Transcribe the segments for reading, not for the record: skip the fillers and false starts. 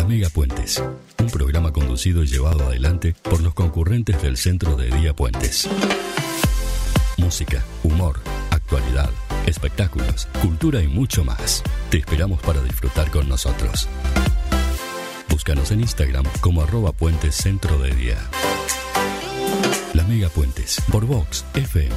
Megapuentes, un programa conducido y llevado adelante por los concurrentes del Centro de Día Puentes. Música, humor, actualidad, espectáculos, cultura y mucho más. Te esperamos para disfrutar con nosotros. Búscanos en Instagram como @Puentes Centro de Día. La Megapuentes por Vox FM.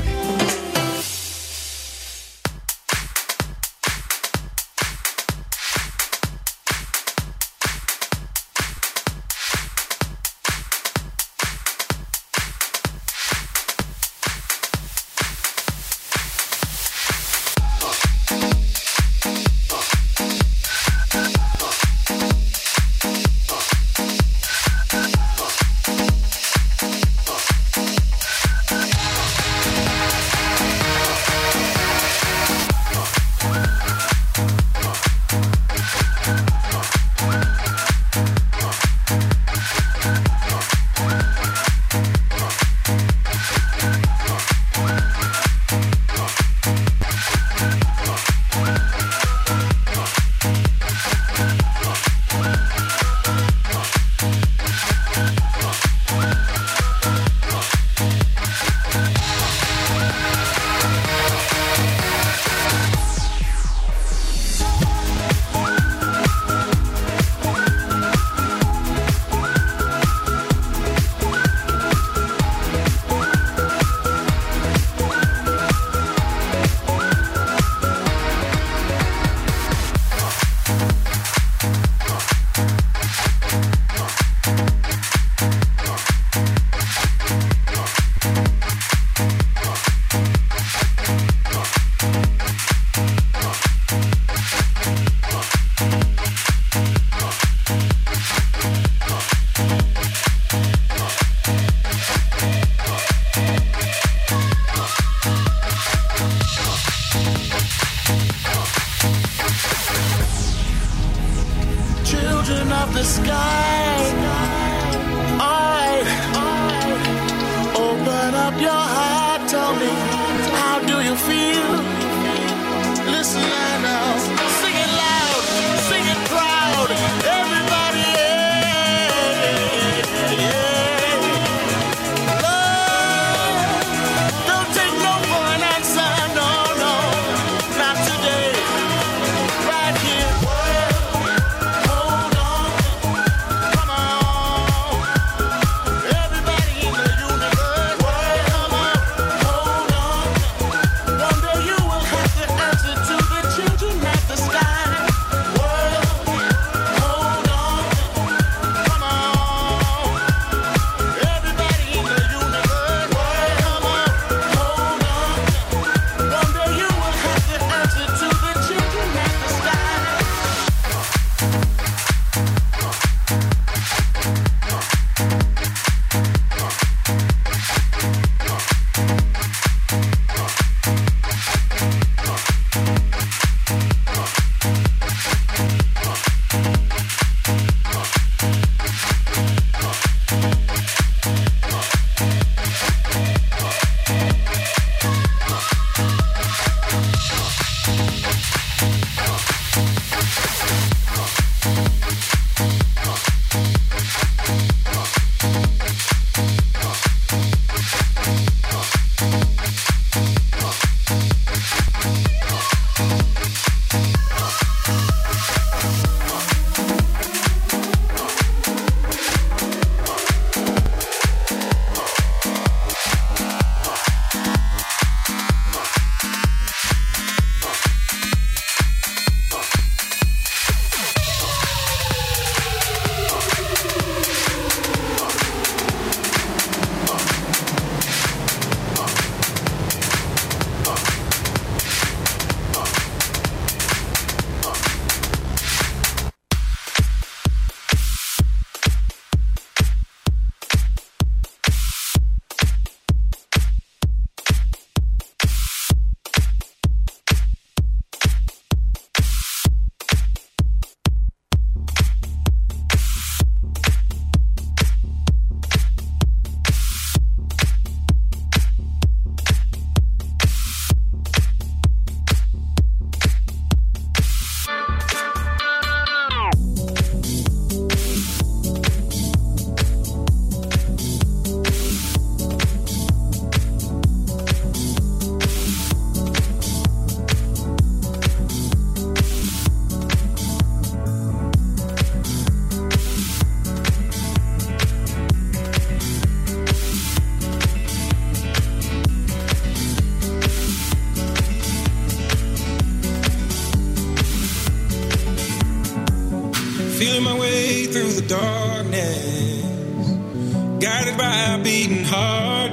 feeling my way through the darkness, guided by a beating heart.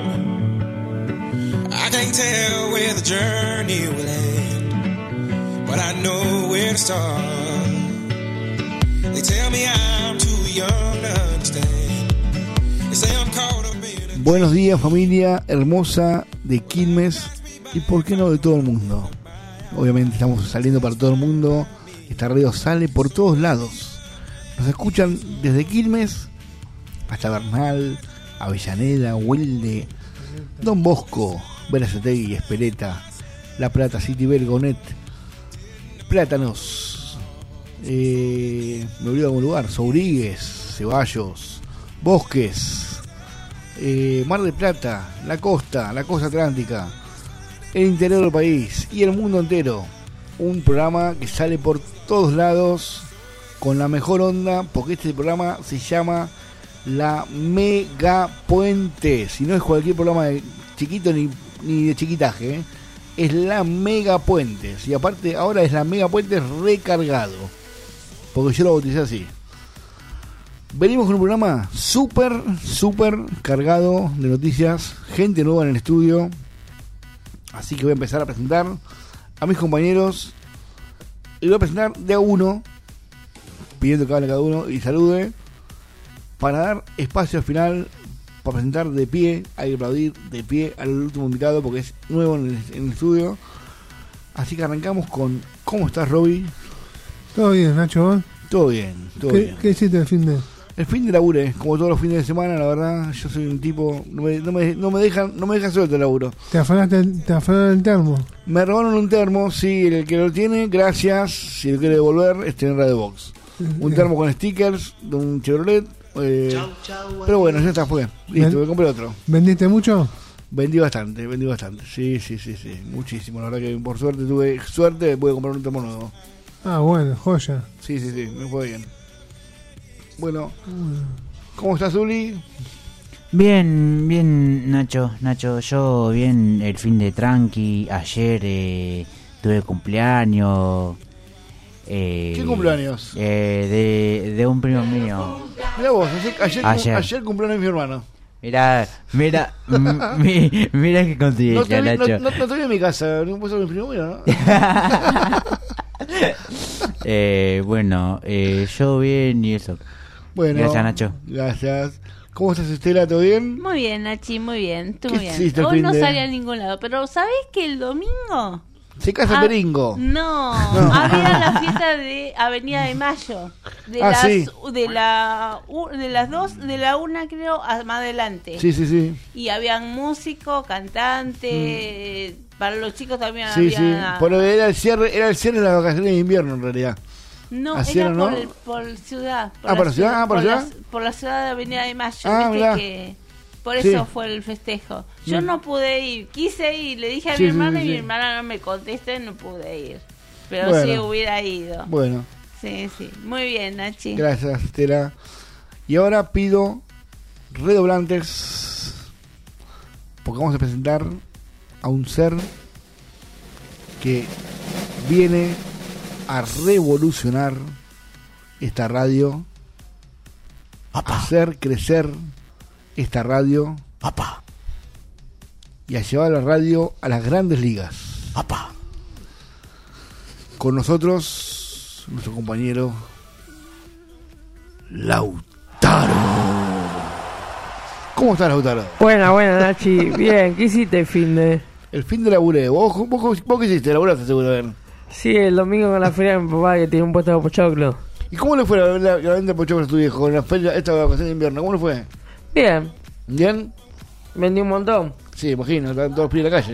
I can't tell where the journey will end, but I know where to start. They tell me I'm too young to understand. They say I'm caught up in a... Buenos días, familia hermosa de Quilmes y por qué no de todo el mundo. Obviamente estamos saliendo para todo el mundo. Esta radio sale por todos lados. Nos escuchan desde Quilmes hasta Bernal, Avellaneda, Huelde, Don Bosco, Berazategui, Espeleta, La Plata, City Belgonet, Plátanos, me olvidé de algún lugar, Sobrigues, Ceballos, Bosques, Mar del Plata, la costa atlántica, el interior del país y el mundo entero. Un programa que sale por todos lados con la mejor onda, porque este programa se llama La Mega Puente. Si no es cualquier programa de chiquito ni de chiquitaje, ¿eh? Es La Mega Puente. Y aparte ahora es La Mega Puente recargado, porque yo lo bauticé así. Venimos con un programa súper cargado de noticias, gente nueva en el estudio. Así que voy a empezar a presentar a mis compañeros y voy a presentar de a uno, pidiendo que hable cada uno y salude, para dar espacio al final, para presentar de pie, hay que aplaudir de pie al último invitado porque es nuevo en el estudio. Así que arrancamos con ¿cómo estás, Roby? Todo bien, Nacho, ¿vos? Todo bien, todo bien. ¿Qué hiciste el fin de...? El fin de laburé, como todos los fines de semana, la verdad. Yo soy un tipo, no me dejan suelto el laburo. ¿Te afanaron el termo? Me robaron un termo, sí, el que lo tiene, gracias. Si lo quiere devolver, está en Radio Box. Un termo con stickers de un Chevrolet. Pero bueno, ya está, fue. Listo, me compré otro. ¿Vendiste mucho? Vendí bastante. Sí, muchísimo. La verdad que por suerte tuve suerte, pude comprar un termo nuevo. Ah, bueno, joya. Sí, me fue bien. Bueno, ¿cómo estás, Uli? Bien, Nacho, yo bien, el fin de tranqui, ayer tuve cumpleaños. ¿Qué cumpleaños? De un primo mío. Mirá vos, ayer cumpleaños mi hermano. Mirá que contiguilla, Nacho. No estoy en mi casa, no puedo ser mi primo mío, ¿no? Bueno, yo bien y eso. Bueno, gracias, Nacho. Gracias. ¿Cómo estás, Estela? ¿Todo bien? Muy bien, Nachi, muy bien. Tú ¿Qué bien. hiciste el Hoy fin no de...? salí a ningún lado, pero ¿sabés que el domingo? Se casa Peringo. No, había la fiesta de Avenida de Mayo. De las 2, de la 1 creo, más adelante. Sí. Y habían músicos, cantantes, para los chicos también Sí. había... Pero era el cierre de las vacaciones de invierno en realidad. No, era ¿no? por ciudad. ¿Por la ciudad? Por la ciudad de Avenida de Mayo. Mirá. Que por eso fue el festejo. Yo no pude ir, quise ir, le dije a mi hermana y mi hermana no me contesta y no pude ir. Pero bueno, sí hubiera ido. Bueno. Sí. Muy bien, Nachi. Gracias, Estela. Y ahora pido redoblantes, porque vamos a presentar a un ser que viene a revolucionar esta radio, a hacer crecer esta radio, y a llevar la radio a las grandes ligas. Con nosotros, nuestro compañero Lautaro. ¿Cómo estás, Lautaro? Buena, Nachi. Bien, ¿qué hiciste el fin de...? El fin de laburé. ¿Vos qué hiciste? ¿Laburaste seguro? A ver. Sí, el domingo con la feria de mi papá que tiene un puesto de pochoclo. ¿Y cómo le fue la venta de pochoclo a tu viejo con la feria esta vacación de invierno? ¿Cómo le fue? Bien. ¿Bien? Vendí un montón. Sí, imagino, están todos los pibes en la calle.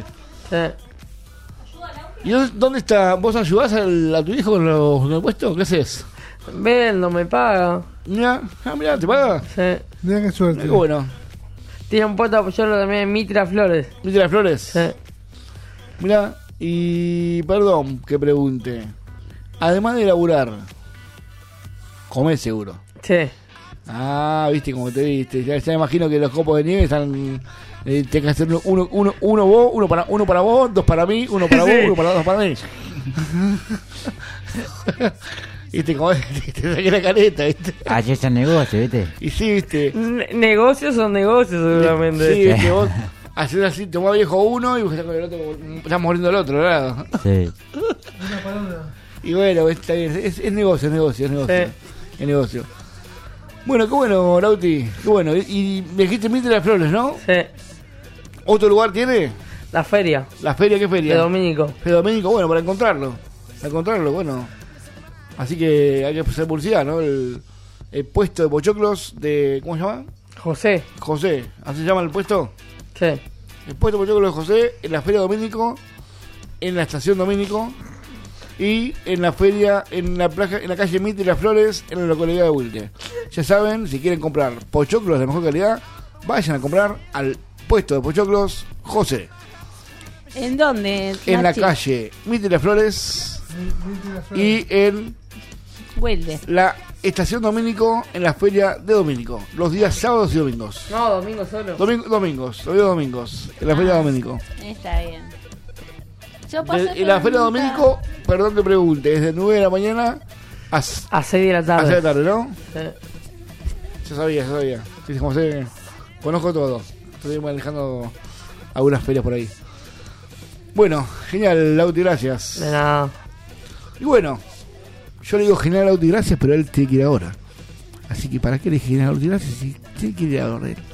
Sí. ¿Y dónde está? ¿Vos ayudás a tu hijo con el puesto? ¿Qué haces? Vendo, me paga. Mirá, ¿te paga? Sí. Mirá qué suerte. Qué bueno. Tiene un puesto de pochoclo también en Mitra Flores. ¿Mitra Flores? Sí. Mirá, y perdón que pregunte. Además de laburar, comés seguro. Sí. Ah, viste cómo te viste. Ya me imagino que los copos de nieve están... Tienes que hacer uno vos, uno para vos, dos para mí, uno para vos, Sí. uno para dos para mí. Viste, como te saqué la careta, viste. Ayer es el negocio, ¿viste? Y sí, viste. Negocios son negocios, seguramente. Sí, viste, vos haces así, tomás viejo uno y vos estás con el otro, estás muriendo al otro lado. Sí. Y bueno, está bien, es negocio, Sí. Es negocio. Bueno, qué bueno, Lauti, qué bueno. Y me dijiste Mitre de las Flores, ¿no? Sí. ¿Otro lugar tiene? La feria ¿La feria? ¿Qué feria? de Domínico. De Domínico, bueno, para encontrarlo. Bueno. Así que hay que hacer publicidad, ¿no? El puesto de pochoclos de... ¿Cómo se llama? José. José. ¿Así se llama el puesto? Sí. El puesto de pochoclos de José en la feria Domínico, en la estación Domínico y en la feria, en la calle Mitre de las Flores, en la localidad de Wilde. Ya saben, si quieren comprar pochoclos de mejor calidad, vayan a comprar al puesto de pochoclos José. ¿En dónde? En la Nachi? calle Mitre de las Flores y en Wilde. la estación Domínico, en la feria de Domínico, los días sábados y domingos. No, domingo solo. Domingos, en la feria de Domínico. Está bien. Yo pasé En la feria de Domínico, perdón que pregunte, es de 9 de la mañana a 6 A 6 de la de tarde. la tarde, ¿no? Sí. Ya sabía. Sí, como sé, conozco todo. Estoy manejando algunas ferias por ahí. Bueno, genial, Lauti, gracias. De nada. Y bueno, yo le digo genial, Lauti, gracias, pero él tiene que ir ahora. Así que, ¿para qué le dije genial, Lauti, gracias? Si tiene que ir ahora él.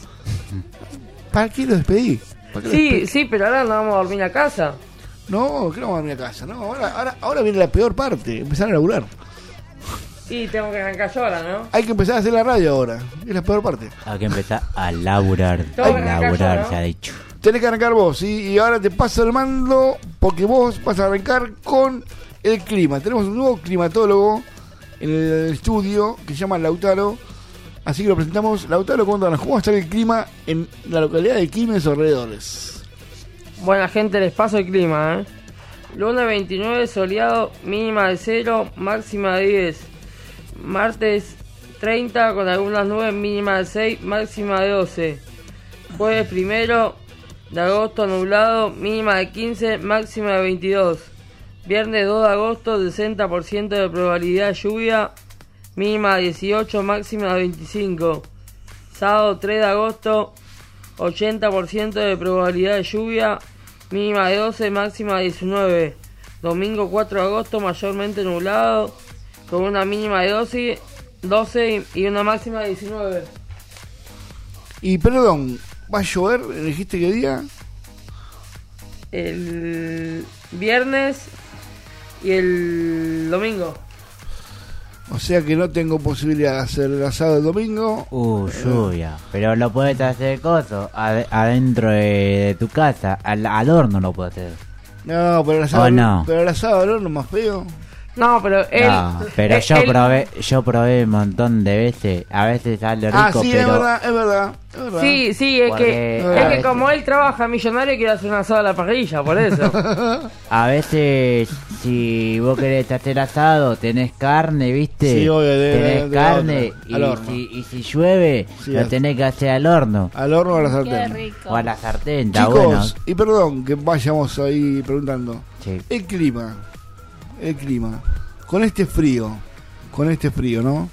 ¿Para qué lo despedí? ¿Para qué lo despedí? Sí, pero ahora nos vamos a dormir a casa. No, que no vamos a dormir a casa, no. Ahora viene la peor parte, empezar a laburar. Sí, tengo que arrancar yo ahora, ¿no? Hay que empezar a hacer la radio ahora, es la peor parte. Hay que empezar a laburar. Todo A en la laburar, casa, ¿no? se ha dicho. Tenés que arrancar vos, ¿sí? Y ahora te paso el mando porque vos vas a arrancar con el clima. Tenemos un nuevo climatólogo en el estudio que se llama Lautaro. Así que lo presentamos. Lautaro, cuéntanos, ¿cómo va a estar el clima en la localidad de Quilmes alrededores? Buena gente, les paso el clima, ¿eh? Lunes 29, soleado, mínima de 0, máxima de 10. Martes 30, con algunas nubes, mínima de 6, máxima de 12. Jueves 1 de agosto, nublado, mínima de 15, máxima de 22. Viernes 2 de agosto, 60% de probabilidad de lluvia, mínima de 18, máxima de 25. Sábado 3 de agosto, 80% de probabilidad de lluvia, mínima de 12, máxima de 19. Domingo 4 de agosto, mayormente nublado, con una mínima de 12 y una máxima de 19. Y perdón, ¿va a llover? ¿Dijiste qué día? El viernes y el domingo. O sea que no tengo posibilidad de hacer el asado el domingo. Lluvia. Pero lo puedes hacer coso adentro de tu casa. Al horno lo puedes hacer. No, pero el asado, Oh, no. pero el asado al horno es más feo. No, pero él... No, pero yo probé un montón de veces. A veces sale rico, Ah, sí, pero es verdad. Sí, es Porque es a que veces- como él trabaja millonario, quiere hacer un asado a la parrilla, por eso. a veces si vos querés hacer asado, tenés carne, ¿viste? Sí, obvio, tenés de carne otra, al horno. y si llueve, Sí, lo tenés que hacer al horno Al horno o a la Qué sartén. rico. o a la sartén, está Chicos, bueno. y perdón que vayamos ahí preguntando. Sí. El clima. Con este frío, ¿no?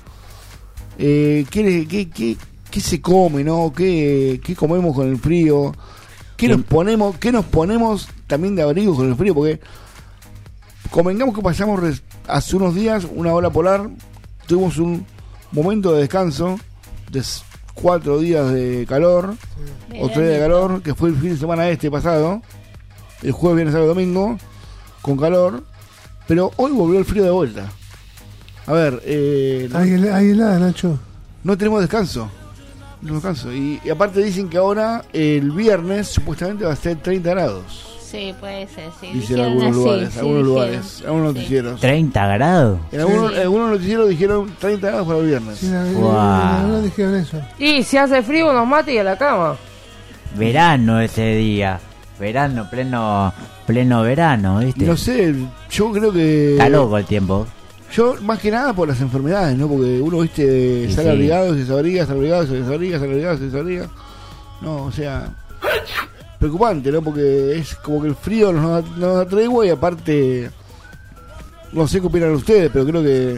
¿Qué se come, no? ¿Qué comemos con el frío? ¿Qué nos ponemos también de abrigo con el frío? Porque convengamos que pasamos hace unos días una ola polar, tuvimos un momento de descanso de 4 días de calor, o 3 días de calor, que fue el fin de semana pasado, el jueves, viernes, sábado y domingo, con calor, pero hoy volvió el frío de vuelta. A ver, Hay helada, Nacho. no tenemos descanso. Y aparte dicen que ahora, el viernes, supuestamente va a ser 30 grados. Sí, puede ser, sí. Dicen Dijeron algunos así, lugares, sí, algunos dijeron. lugares, algunos noticieros. 30 grados. En algunos noticieros dijeron 30 grados para el viernes. Sí, Wow. no dijeron eso. Y si hace frío, nos mate y a la cama. Verano ese día. Verano, pleno verano, ¿viste? No sé, yo creo que... Está loco el tiempo. Yo, más que nada por las enfermedades, ¿no? Porque uno, viste, Y sale sí. abrigado, se desabriga, sale abrigado, se desabriga, sale abrigado, se desabriga. No, o sea, preocupante, ¿no? Porque es como que el frío nos da tregua y aparte, no sé qué opinan ustedes, pero creo que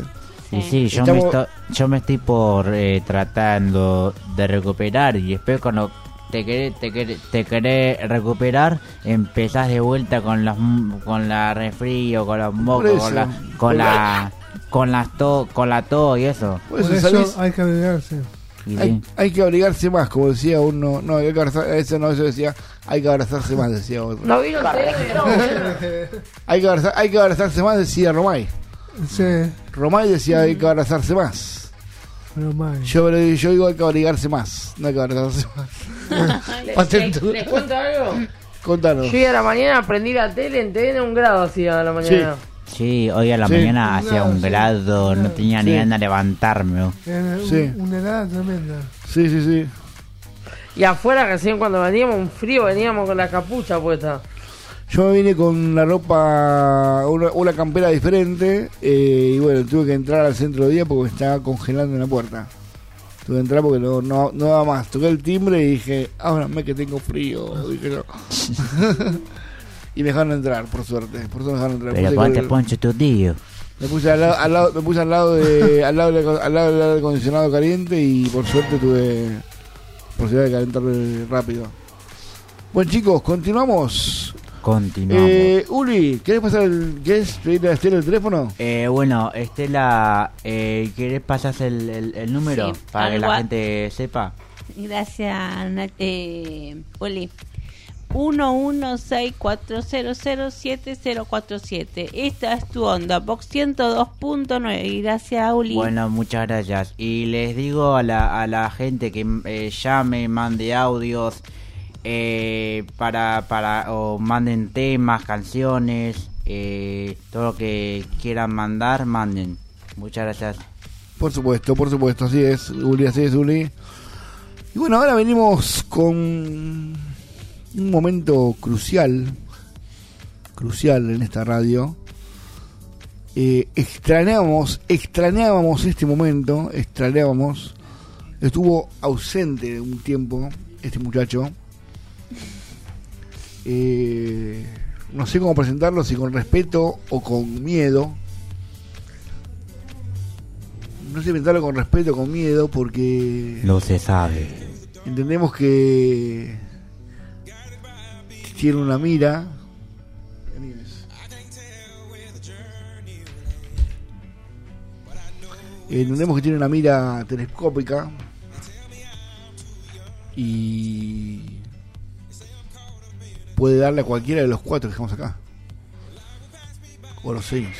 Y sí, yo me estoy por tratando de recuperar, y después cuando te querés recuperar, empezás de vuelta con la resfrío, con los mocos, con la tos y eso. Por eso hay que abrigarse. Hay que abrigarse más, como decía uno. No, hay que abrazarse, eso decía. Hay que abrazarse más, decía otro. No vino hay que abrazarse más, decía Romay. Sí. Romay decía hay que abrazarse más. Yo digo hay que abrigarse más, no hay que abrazarse más. ¿Les cuento algo? Contanos. Yo hoy a la mañana prendí la tele en TN, 1 grado hacía a la mañana. Sí, hoy a la mañana hacía 1 grado, no tenía ni ganas de levantarme. Una helada tremenda. Sí. Y afuera recién cuando veníamos un frío, veníamos con la capucha puesta. Yo me vine con la ropa, una campera diferente, y bueno, tuve que entrar al centro de día porque me estaba congelando en la puerta. Tuve que entrar porque no daba más. Toqué el timbre y dije, ábrame que tengo frío. Dije yo. Y me dejaron entrar, por suerte. Por suerte me dejaron entrar. Pero ponte poncho tu tío. Me puse al lado del aire acondicionado caliente y por suerte tuve posibilidad de calentarme rápido. Bueno, chicos, continuamos. Uli, ¿querés pedirle a Estela el teléfono? Bueno, Estela, ¿querés pasar el número para que la gente sepa? Gracias, Uli. 11640070047. Esta es tu onda, Box 102.9. Y gracias, Uli. Bueno, muchas gracias. Y les digo a la gente que llame, mande audios, o manden temas, canciones, todo lo que quieran mandar, manden. Muchas gracias. Por supuesto, así es, Uli. Y bueno, ahora venimos con un momento crucial en esta radio. Extrañábamos este momento, estuvo ausente un tiempo este muchacho. No sé cómo presentarlo, si con respeto o con miedo. No sé presentarlo con respeto o con miedo porque no se sabe. Entendemos que tiene una mira. Entendemos que tiene una mira telescópica y puede darle a cualquiera de los 4 que estamos acá, o los 6.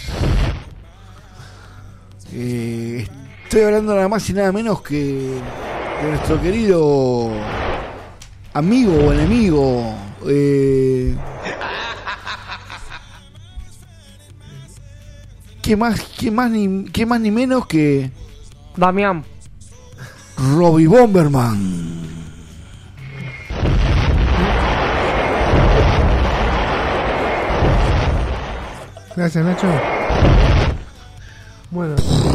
Estoy hablando nada más y nada menos que de nuestro querido amigo o enemigo, ¿qué más ni menos que Damián Robbie Bomberman? Gracias, Nacho. Bueno,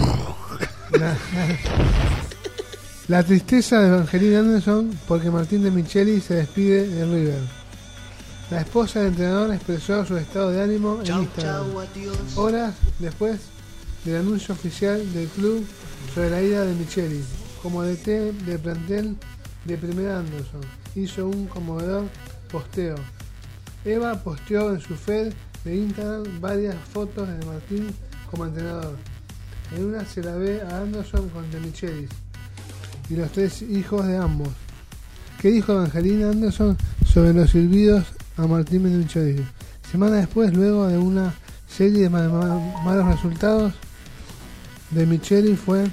la tristeza de Evangelina Anderson porque Martín de Micheli se despide de River. La esposa del entrenador expresó su estado de ánimo en Instagram horas después del anuncio oficial del club sobre la ida de Micheli como DT de plantel de Primera Anderson. Hizo un conmovedor posteo. Eva posteó en su feed de Instagram varias fotos de Martín como entrenador. En una se la ve a Anderson con De Michelis y los 3 hijos de ambos. ¿Qué dijo Evangelina Anderson sobre los silbidos a Martín De Michelis? Semanas después, luego de una serie de malos resultados, De Michelis fue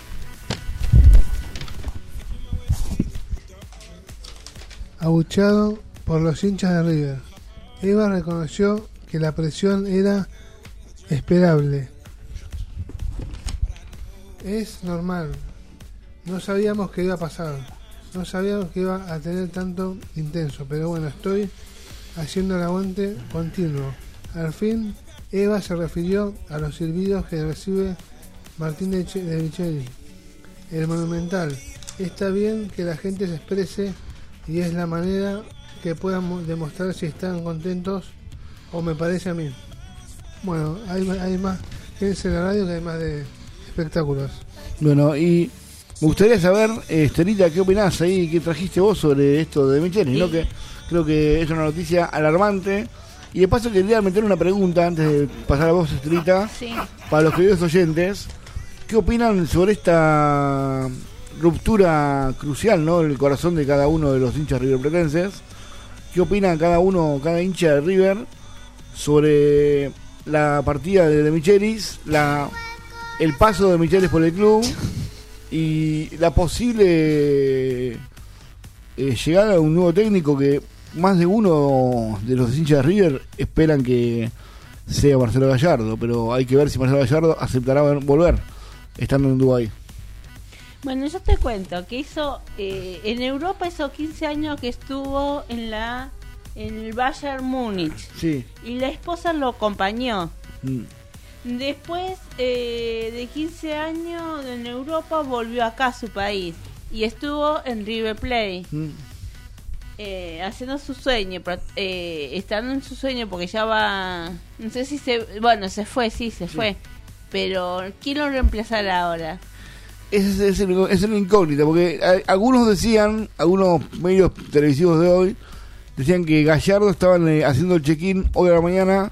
abucheado por los hinchas de River. Eva reconoció que la presión era esperable. Es normal. No sabíamos qué iba a pasar. No sabíamos que iba a tener tanto intenso. Pero bueno, estoy haciendo el aguante continuo. Al fin, Eva se refirió a los silbidos que recibe Martín de Micheli. El Monumental. Está bien que la gente se exprese y es la manera que puedan demostrar si están contentos, o me parece a mí. Bueno, hay más. Quédense en la radio que hay más de espectáculos. Bueno, y me gustaría saber, Estelita, ¿qué opinás ahí? ¿Qué trajiste vos sobre esto de Michelis? ¿No? Que creo que es una noticia alarmante. Y de paso quería meter una pregunta antes de pasar a vos, Estelita. Sí. Para los queridos oyentes, ¿qué opinan sobre esta ruptura crucial, ¿no? En el corazón de cada uno de los hinchas riverplatenses? ¿Qué opina cada hincha de River sobre la partida de Michelis, el paso de Michelis por el club y la posible llegada de un nuevo técnico que más de uno de los hinchas de River esperan que sea Marcelo Gallardo, pero hay que ver si Marcelo Gallardo aceptará volver estando en Dubái? Bueno, yo te cuento que en Europa hizo 15 años que estuvo en el Bayern Múnich. Sí. Y la esposa lo acompañó. Después de 15 años en Europa volvió acá a su país y estuvo en River Plate. Haciendo su sueño, estando en su sueño porque ya va, no sé si se fue, fue, pero ¿quién lo reemplazará ahora? Es una incógnita, porque algunos medios televisivos de hoy decían que Gallardo estaban haciendo el check-in hoy a la mañana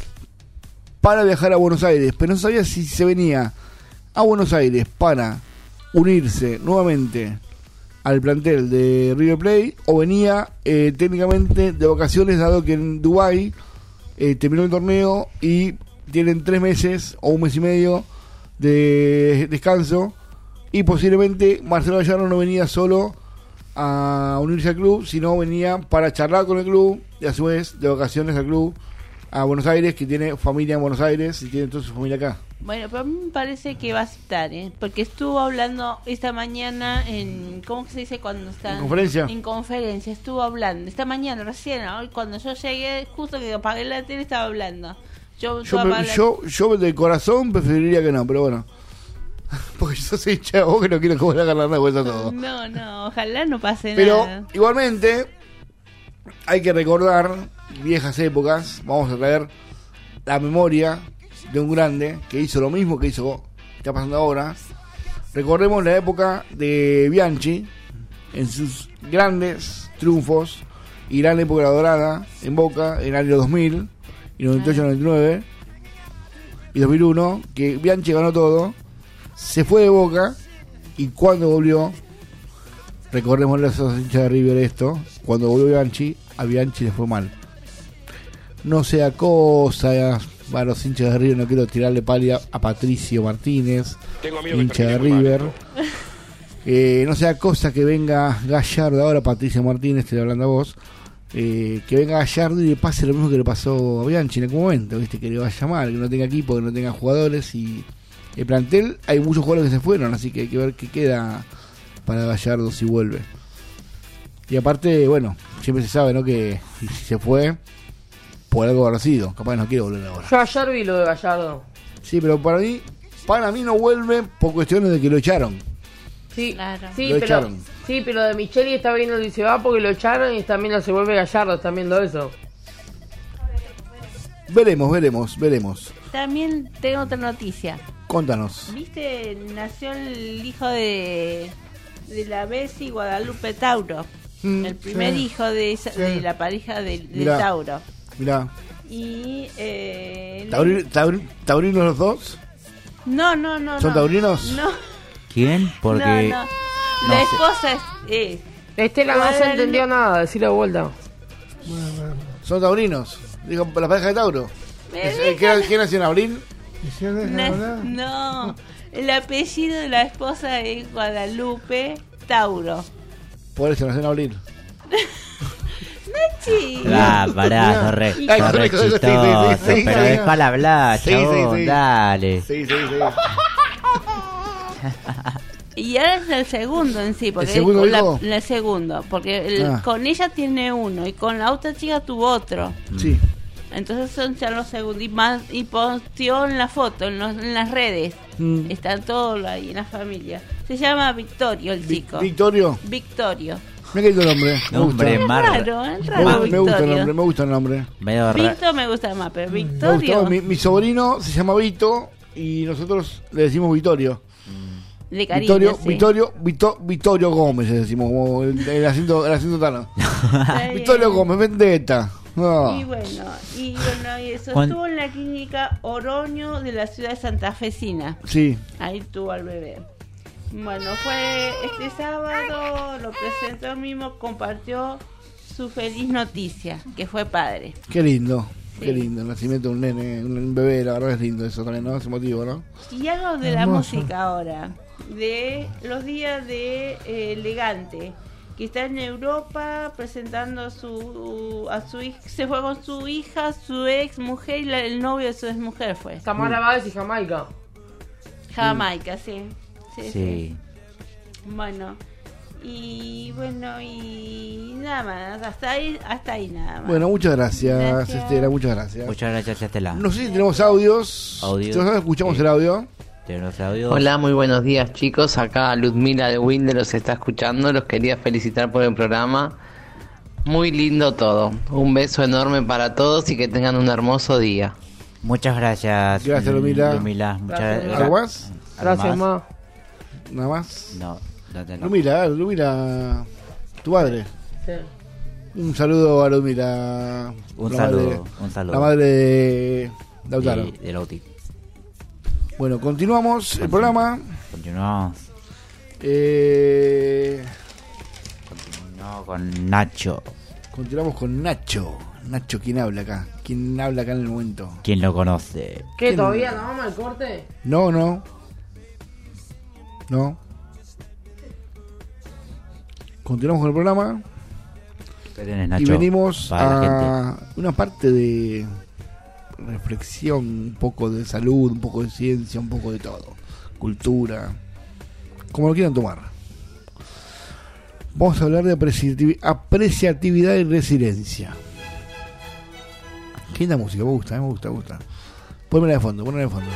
para viajar a Buenos Aires, pero no sabía si se venía a Buenos Aires para unirse nuevamente al plantel de River Plate o venía técnicamente de vacaciones, dado que en Dubái terminó el torneo y tienen 3 meses o un mes y medio de descanso, y posiblemente Marcelo Gallardo no venía solo a unirse al club, sino venía para charlar con el club y a su vez de vacaciones al club a Buenos Aires, que tiene familia en Buenos Aires y tiene toda su familia acá. Bueno, pero a mí me parece que va a aceptar, porque estuvo hablando esta mañana en, ¿cómo que se dice cuando está? ¿En conferencia? En conferencia, estuvo hablando, esta mañana recién, hoy cuando yo llegué, justo que apagué la tele, estaba hablando. Yo de corazón preferiría que no, pero bueno. Porque yo soy hincha de Boca que no quiero que vuelva a ganar la vuelta todo. No, ojalá no pase pero, nada. Pero igualmente hay que recordar viejas épocas. Vamos a traer la memoria de un grande que hizo lo mismo que está pasando ahora. Recordemos la época de Bianchi en sus grandes triunfos y gran época dorada en Boca en el año 2000 y 98-99 y 2001, que Bianchi ganó todo, se fue de Boca y cuando volvió, recordemos a esos hinchas de River esto, cuando volvió Bianchi, a Bianchi le fue mal. No sea cosa, a los hinchas de River, no quiero tirarle palia a Patricio Martínez, hincha de River. No sea cosa que venga Gallardo ahora, Patricio Martínez, estoy hablando a vos, que venga Gallardo y le pase lo mismo que le pasó a Bianchi en algún momento, ¿viste? Que le vaya mal, que no tenga equipo, que no tenga jugadores, y el plantel, hay muchos jugadores que se fueron, así que hay que ver qué queda para Gallardo si vuelve. Y aparte, bueno, siempre se sabe, ¿no? Que si se fue, por algo habrá sido, capaz no quiere volver ahora. Yo ayer vi lo de Gallardo. Sí, pero para mí no vuelve por cuestiones de que lo echaron. Sí, claro. Pero de Micheli está viendo y se va porque lo echaron y también no se vuelve Gallardo, están viendo eso. Veremos. También tengo otra noticia. Contanos. ¿Viste? Nació el hijo de la Bessi, Guadalupe Tauro. El primer hijo de la pareja de Tauro. Mirá. Y ¿Taurinos los dos? No. ¿Son taurinos? No. ¿Quién? Porque no. La esposa es Estela no se entendió nada, decir la vuelta. ¿Son taurinos? Digo, la pareja de Tauro. ¿Quién nació en abril? No, el apellido de la esposa es Guadalupe Tauro. Por eso nació en abril. Nachi. Pará, corre chistoso, pero déjala hablar, chabón, dale. Sí. Y ahora es el segundo en sí, porque el segundo, porque con ella tiene uno y con la otra chica tuvo otro. Sí. Entonces son ya los segundos y posteó en la foto, en las redes. Están todos ahí en la familia. Se llama Victorio el chico. ¿Victorio? Me quedó el nombre. Nombre raro, me gusta el nombre. Víctor me gusta más, pero Victorio. Mi sobrino se llama Vito y nosotros le decimos Vittorio. De cariño, Vittorio Gómez, le decimos, como el acento tano. Vittorio Gómez, Vendetta. Oh. Y bueno, y eso estuvo en la clínica Oroño de la ciudad de Santafesina. Sí. Ahí tuvo al bebé. Bueno, fue este sábado, lo presentó mismo, compartió su feliz noticia, que fue padre. Qué lindo. Sí. Qué lindo, el nacimiento de un nene, un bebé, la verdad es lindo eso también, ¿no? Ese motivo, ¿no? Y algo de la música ahora, de los días de Elegante, que está en Europa presentando a su hija, se fue con su hija, su ex mujer y el novio de su ex mujer fue. Tamara Báez y Jamaica. Jamaica, sí. Bueno. Y nada más, hasta ahí nada más. Bueno, muchas gracias. Estela, muchas gracias. Muchas gracias, Estela. No sé si tenemos audios. Escuchamos el audio. Hola, muy buenos días, chicos. Acá Ludmila de Winde los está escuchando. Los quería felicitar por el programa. Muy lindo todo. Un beso enorme para todos y que tengan un hermoso día. Muchas gracias. Gracias, Ludmila. ¿Algo más? Gracias, ma. ¿Nada más? No. Ludmila, tu madre. Sí. Un saludo a Ludmila. Un saludo. La madre de Lautaro. De Lauti. Bueno, continuamos el programa. Continuamos con Nacho. Continuamos con Nacho. Nacho, ¿quién habla acá? ¿Quién habla acá en el momento? ¿Quién lo conoce? ¿Qué, todavía no vamos al corte? No. Continuamos con el programa. Nacho, y venimos a una parte de reflexión, un poco de salud, un poco de ciencia, un poco de todo, cultura, como lo quieran tomar. Vamos a hablar de apreciatividad y resiliencia. Qué linda música, me gusta. Pónmela de fondo.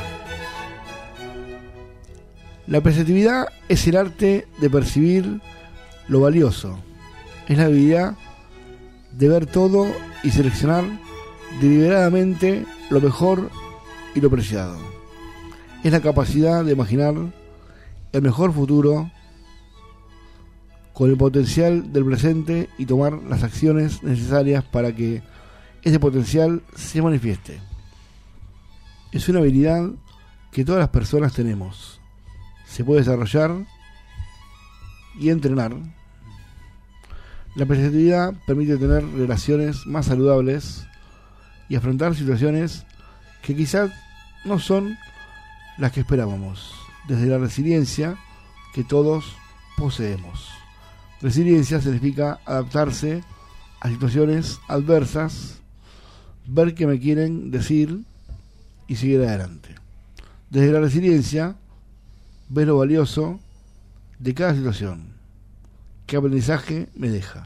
La apreciatividad es el arte de percibir lo valioso. Es la habilidad de ver todo y seleccionar deliberadamente lo mejor y lo preciado. Es la capacidad de imaginar el mejor futuro con el potencial del presente y tomar las acciones necesarias para que ese potencial se manifieste. Es una habilidad que todas las personas tenemos. Se puede desarrollar y entrenar. La apreciatividad permite tener relaciones más saludables y afrontar situaciones que quizás no son las que esperábamos, desde la resiliencia que todos poseemos. Resiliencia significa adaptarse a situaciones adversas, ver qué me quieren decir y seguir adelante. Desde la resiliencia, ver lo valioso de cada situación, qué aprendizaje me deja.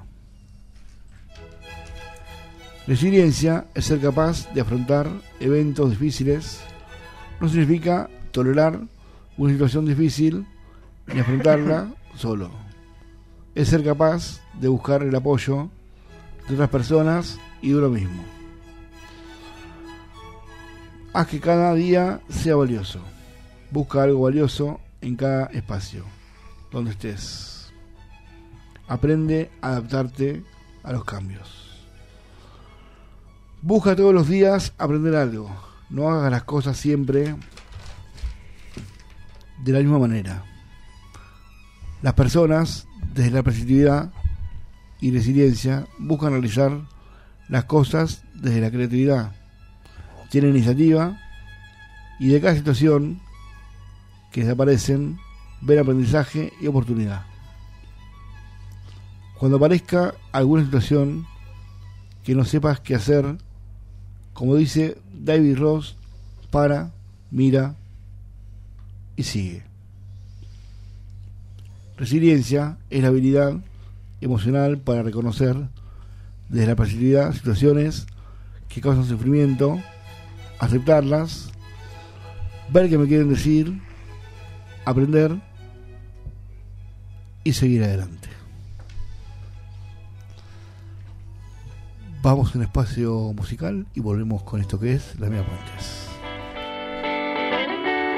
Resiliencia es ser capaz de afrontar eventos difíciles. No significa tolerar una situación difícil ni afrontarla solo. Es ser capaz de buscar el apoyo de otras personas y de uno mismo. Haz que cada día sea valioso. Busca algo valioso en cada espacio donde estés. Aprende a adaptarte a los cambios. Busca todos los días aprender algo. No hagas las cosas siempre de la misma manera. Las personas, desde la positividad y resiliencia, buscan realizar las cosas desde la creatividad. Tienen iniciativa y de cada situación que desaparecen, ven aprendizaje y oportunidad. Cuando aparezca alguna situación que no sepas qué hacer, como dice David Ross, para, mira y sigue. Resiliencia es la habilidad emocional para reconocer desde la pasividad situaciones que causan sufrimiento, aceptarlas, ver qué me quieren decir, aprender y seguir adelante. Vamos a un espacio musical y volvemos con esto que es La Mía Puentes.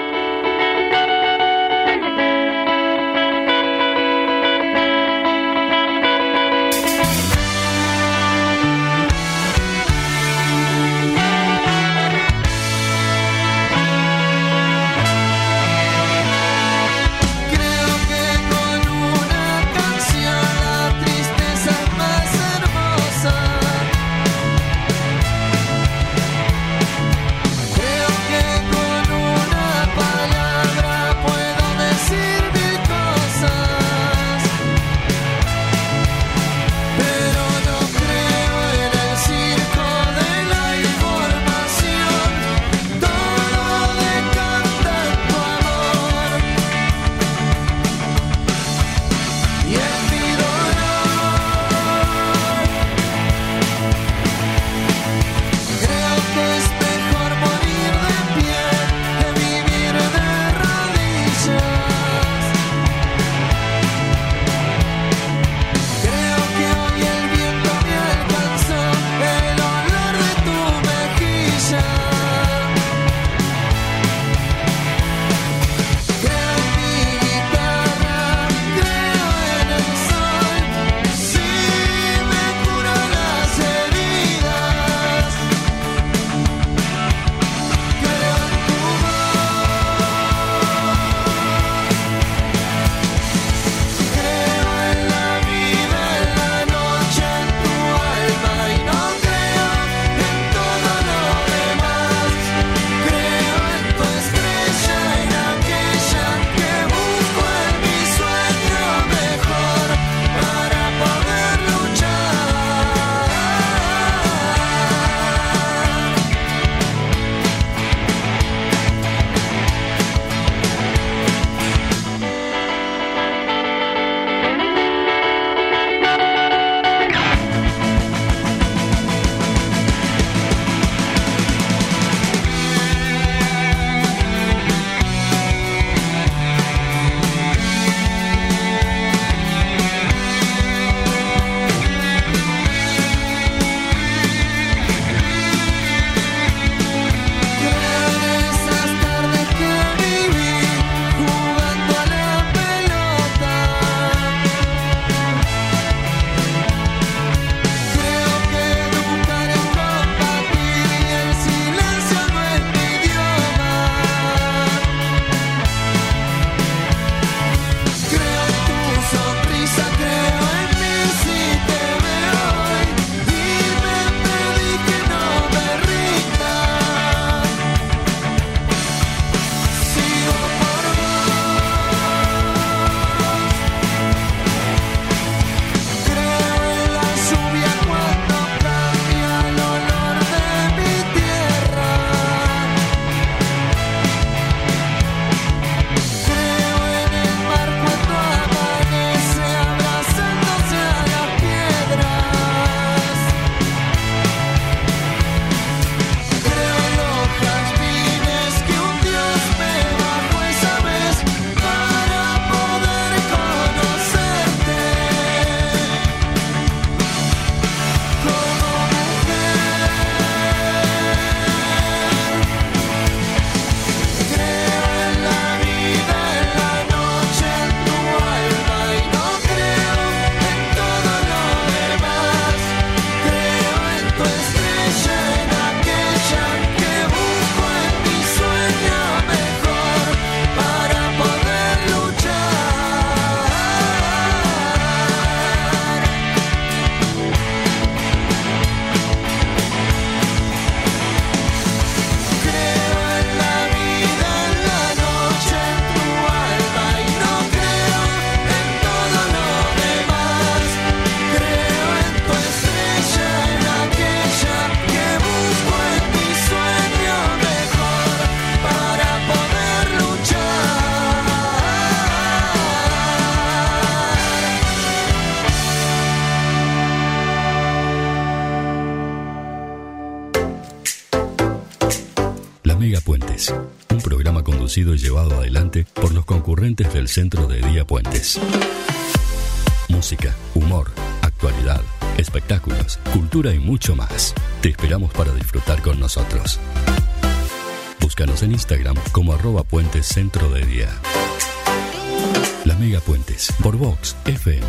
conducido y llevado adelante por los concurrentes del Centro de Día Puentes. Música, humor, actualidad, espectáculos, cultura y mucho más. Te esperamos para disfrutar con nosotros. Búscanos en Instagram como @Puentes Centro de Día. La Mega Puentes por Vox FM.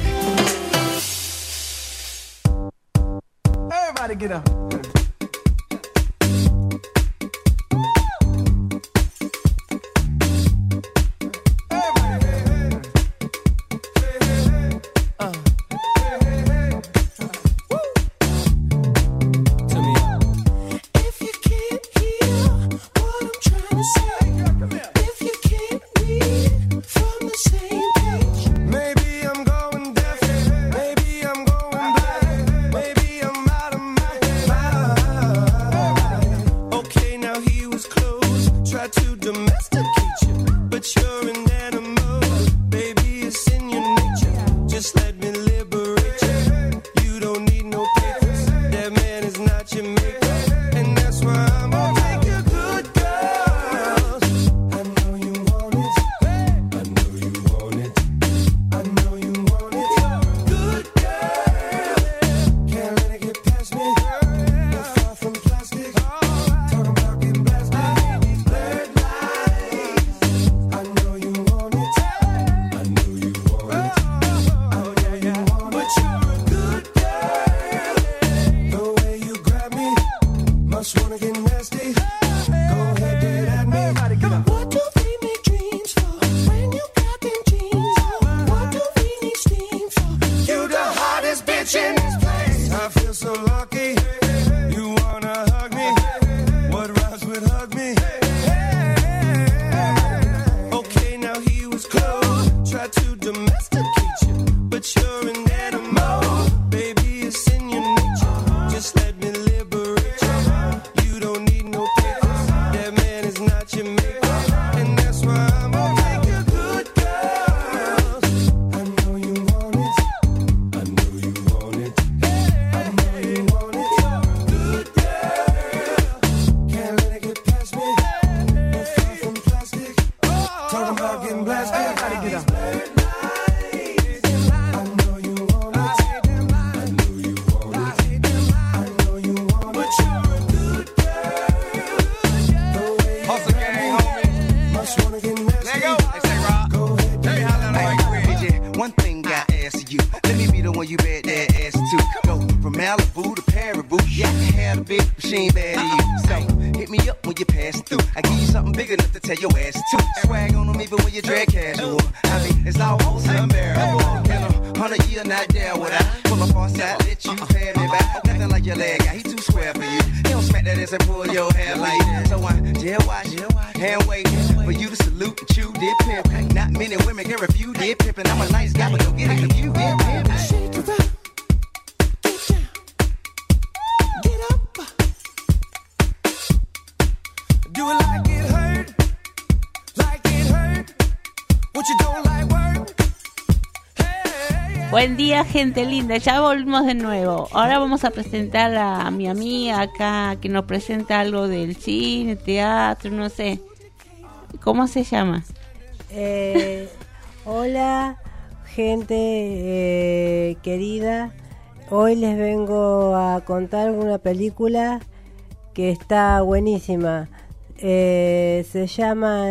Everybody get up. Buen día, gente linda, ya volvimos de nuevo. Ahora vamos a presentar a mi amiga acá, que nos presenta algo del cine, teatro, no sé. ¿Cómo se llama? Hola, gente querida. Hoy les vengo a contar una película que está buenísima. Se llama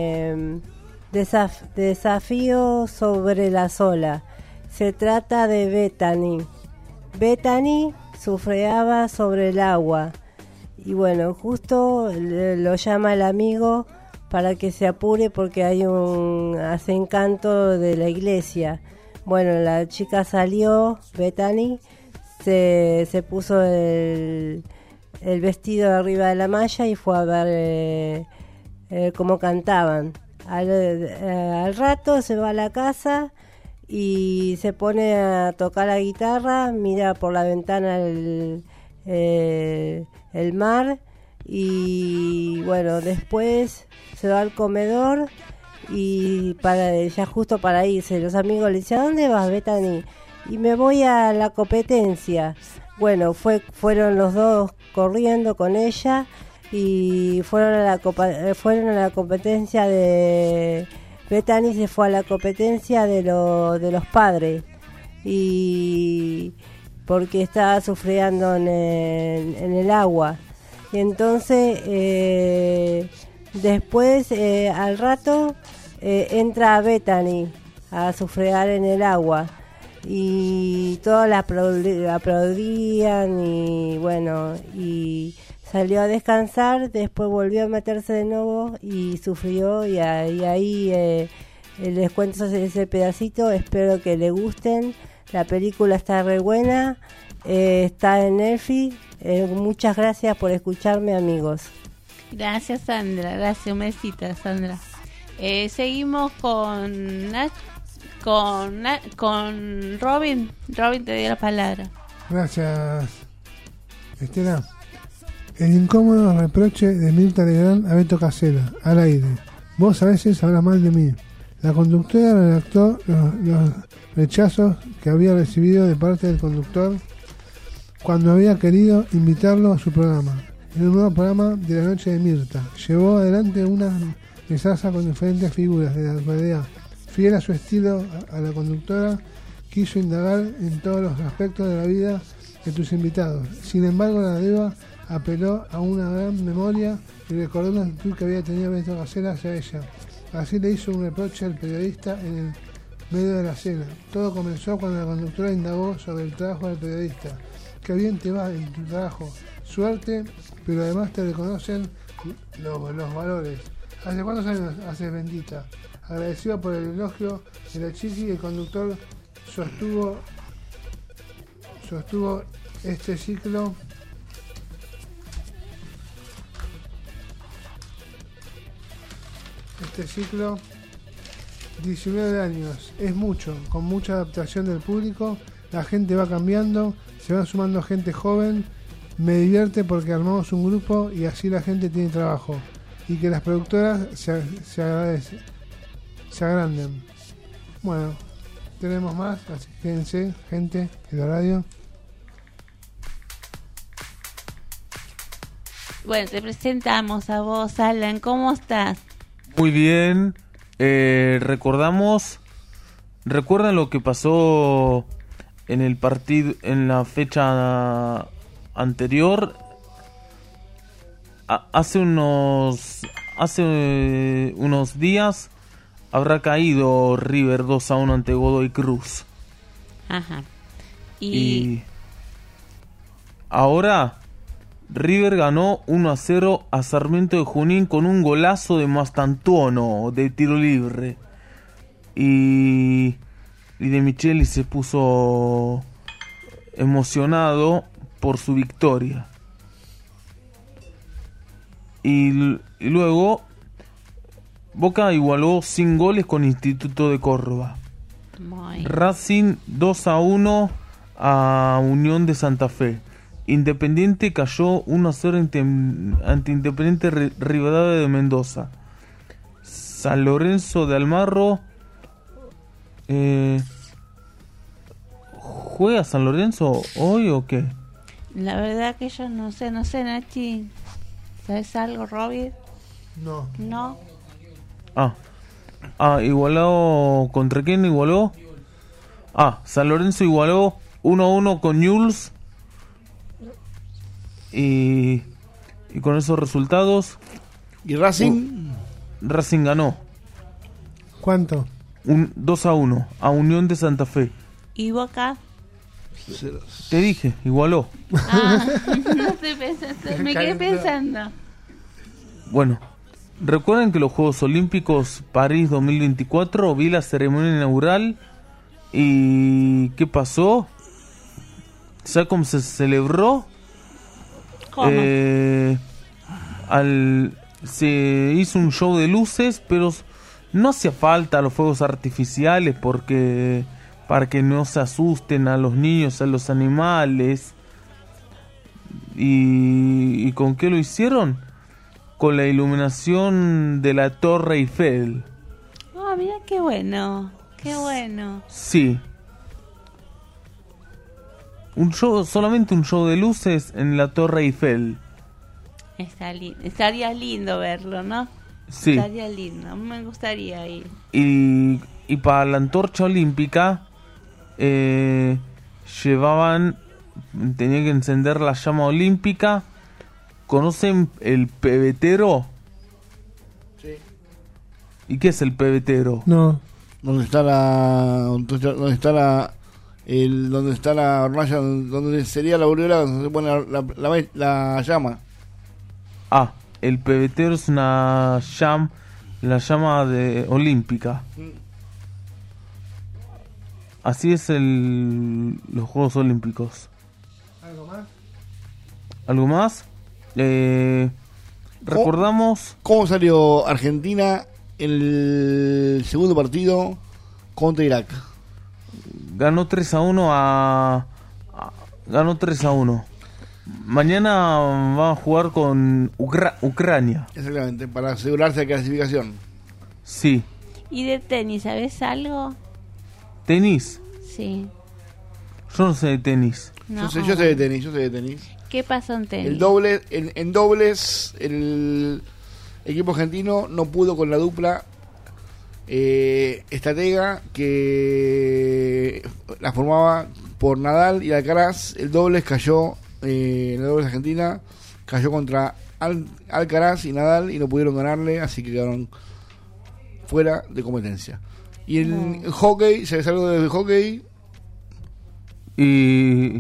Desafío sobre la Sola. Se trata de Bethany. Bethany surfeaba sobre el agua. Y bueno, justo lo llama el amigo para que se apure porque hay un encanto de la iglesia. Bueno, la chica salió, Bethany, se puso el vestido arriba de la malla y fue a ver cómo cantaban. Al rato se va a la casa y se pone a tocar la guitarra, mira por la ventana el mar y bueno, después se va al comedor y ya justo para irse, los amigos le dicen: ¿a dónde vas, Bethany? Y me voy a la competencia. Bueno, fueron los dos corriendo con ella y fueron a la competencia de Bethany, se fue a la competencia de los padres, y porque estaba sufriendo en el agua. Y entonces después al rato entra Bethany a sufregar en el agua y todos la aplaudían, y bueno, y salió a descansar, después volvió a meterse de nuevo y sufrió, y ahí les cuento ese pedacito. Espero que les gusten. La película está re buena, está en Netflix. Muchas gracias por escucharme, amigos. Gracias, Sandra. Gracias, un besito, Sandra. Seguimos con Robin. Robin, te doy la palabra. Gracias, Estela. El incómodo reproche de Mirta Legrand a Beto Casella, al aire. Vos a veces hablas mal de mí. La conductora redactó los rechazos que había recibido de parte del conductor cuando había querido invitarlo a su programa. En un nuevo programa de la noche de Mirta, llevó adelante una mesaza con diferentes figuras de la actualidad. Fiel a su estilo, a la conductora quiso indagar en todos los aspectos de la vida de tus invitados. Sin embargo, la deva apeló a una gran memoria y recordó una actitud que había tenido Beto Casella hacia ella. Así le hizo un reproche al periodista en el medio de la cena. Todo comenzó cuando la conductora indagó sobre el trabajo del periodista. Qué bien te va en tu trabajo. Suerte, pero además te reconocen los valores. ¿Hace cuántos años haces, bendita? Agradecido por el elogio de la chiqui, el conductor sostuvo este ciclo. Este ciclo, 19 años, es mucho, con mucha adaptación del público, la gente va cambiando, se van sumando gente joven, me divierte porque armamos un grupo y así la gente tiene trabajo, y que las productoras se agranden. Bueno, tenemos más, así que quédense, gente, en la radio. Bueno, te presentamos a vos, Alan, ¿cómo estás? Muy bien. ¿Recuerdan lo que pasó en el partido, en la fecha anterior? Hace unos días habrá caído River 2-1 ante Godoy Cruz. Ajá. Y ahora River ganó 1-0 a Sarmiento de Junín con un golazo de Mastantuono de tiro libre. Y De Micheli se puso emocionado por su victoria. Y luego Boca igualó sin goles con Instituto de Córdoba. Racing 2-1 a Unión de Santa Fe. Independiente cayó 1-0 ante Independiente Rivadavia de Mendoza. San Lorenzo de Almagro. ¿Juega San Lorenzo hoy o qué? La verdad que yo no sé, Nachi. ¿Sabes algo, Robin? No. Igualó. ¿Contra quién igualó? San Lorenzo igualó 1-1 con Newell's. Y con esos resultados. ¿Y Racing? Racing ganó. ¿Cuánto? 2-1 a Unión de Santa Fe. ¿Y Boca? Te dije, igualó. No estoy pensando, me quedé pensando. Bueno, recuerden que los Juegos Olímpicos París 2024, vi la ceremonia inaugural. ¿Y qué pasó? ¿Sabes cómo se celebró? ¿Cómo? Se hizo un show de luces, pero no hacía falta los fuegos artificiales porque para que no se asusten a los niños, a los animales. ¿Y con qué lo hicieron? Con la iluminación de la Torre Eiffel. Mira qué bueno, qué bueno. Sí. Solamente un show de luces en la Torre Eiffel. Estaría lindo verlo, ¿no? Sí. Estaría lindo, me gustaría ir. Y para la antorcha olímpica tenían que encender la llama olímpica. ¿Conocen el pebetero? Sí. ¿Y qué es el pebetero? No. ¿Dónde está la hornalla, donde sería la aureola, donde se pone la llama? Ah, el pebetero es la llama olímpica. Así es los Juegos Olímpicos. ¿Algo más? ¿Algo más? Recordamos... ¿Cómo salió Argentina en el segundo partido contra Irak? Ganó 3-1 ganó 3-1. Mañana va a jugar con Ucrania. Exactamente, para asegurarse de clasificación. Sí. ¿Y de tenis, sabes algo? ¿Tenis? Sí. Yo no sé de tenis. No. Yo sé de tenis. ¿Qué pasó en tenis? En dobles, el equipo argentino no pudo con la dupla estratega que la formaba por Nadal y Alcaraz. El dobles cayó, la dobles argentina cayó contra Alcaraz y Nadal y no pudieron ganarle, así que quedaron fuera de competencia. Y en hockey, ¿sabes algo de hockey? Y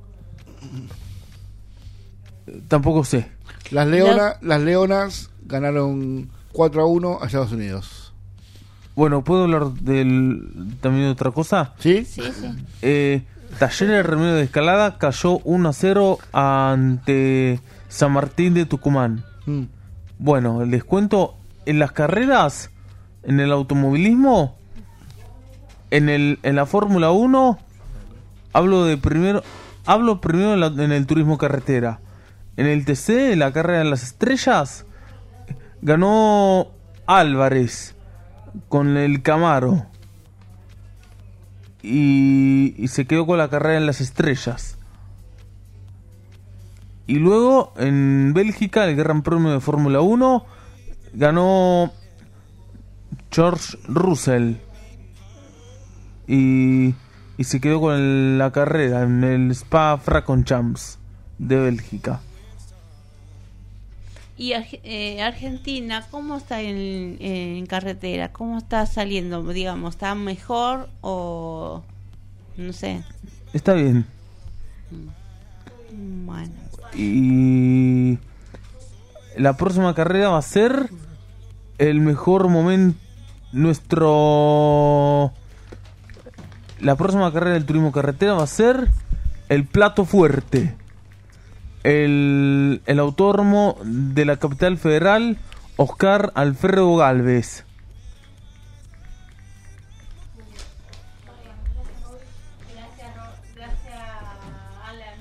tampoco sé. Las Leonas ganaron 4-1 a Estados Unidos. Bueno, ¿puedo hablar también de otra cosa? ¿Sí? Sí. Talleres de Remedio de Escalada cayó 1-0 ante San Martín de Tucumán. Bueno, les cuento, en las carreras, en el automovilismo, en la Fórmula 1, hablo primero en el turismo carretera. En el TC, la carrera de las estrellas, ganó Álvarez con el Camaro y se quedó con la carrera en las estrellas. Y luego en Bélgica, el Gran Premio de Fórmula 1, ganó George Russell y se quedó con la carrera en el Spa-Francorchamps de Bélgica. ¿Y Argentina cómo está en carretera? ¿Cómo está saliendo? Digamos, ¿está mejor o no sé? Está bien. Bueno. Y la próxima carrera va a ser el mejor momento. La próxima carrera del turismo carretera va a ser el plato fuerte. El autódromo de la capital federal, Oscar Alfredo Gálvez. Gracias, Alan.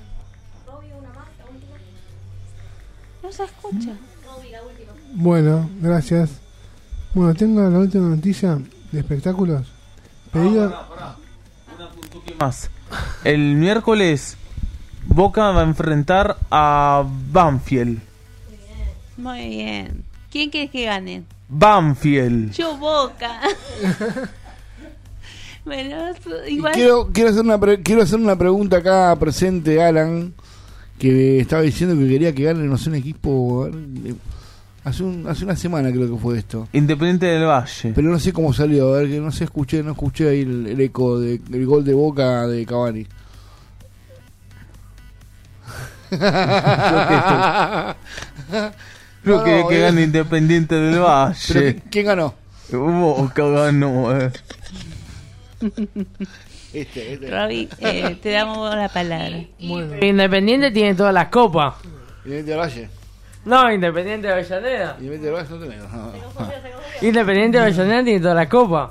No se escucha. Bueno, gracias. Bueno, tengo la última noticia de espectáculos. Pedido... Más. El miércoles Boca va a enfrentar a Banfield. Muy bien. ¿Quién quiere que gane? Banfield. Yo, Boca. Bueno, igual. Quiero hacer una pregunta acá presente, Alan, que estaba diciendo que quería que gane, no sé, un equipo. Hace una semana creo que fue esto. Independiente del Valle. Pero no sé cómo salió, a ver, que no escuché ahí el eco del gol de Boca de Cavani. Creo que gane Independiente del Valle. ¿Pero quién ganó? Boca ganó. Robbie, te damos la palabra. Bueno. Independiente tiene todas las copas. Independiente del Valle. No, Independiente de Avellaneda. Independiente del Valle no tenemos. No. Independiente de Avellaneda tiene todas las copas.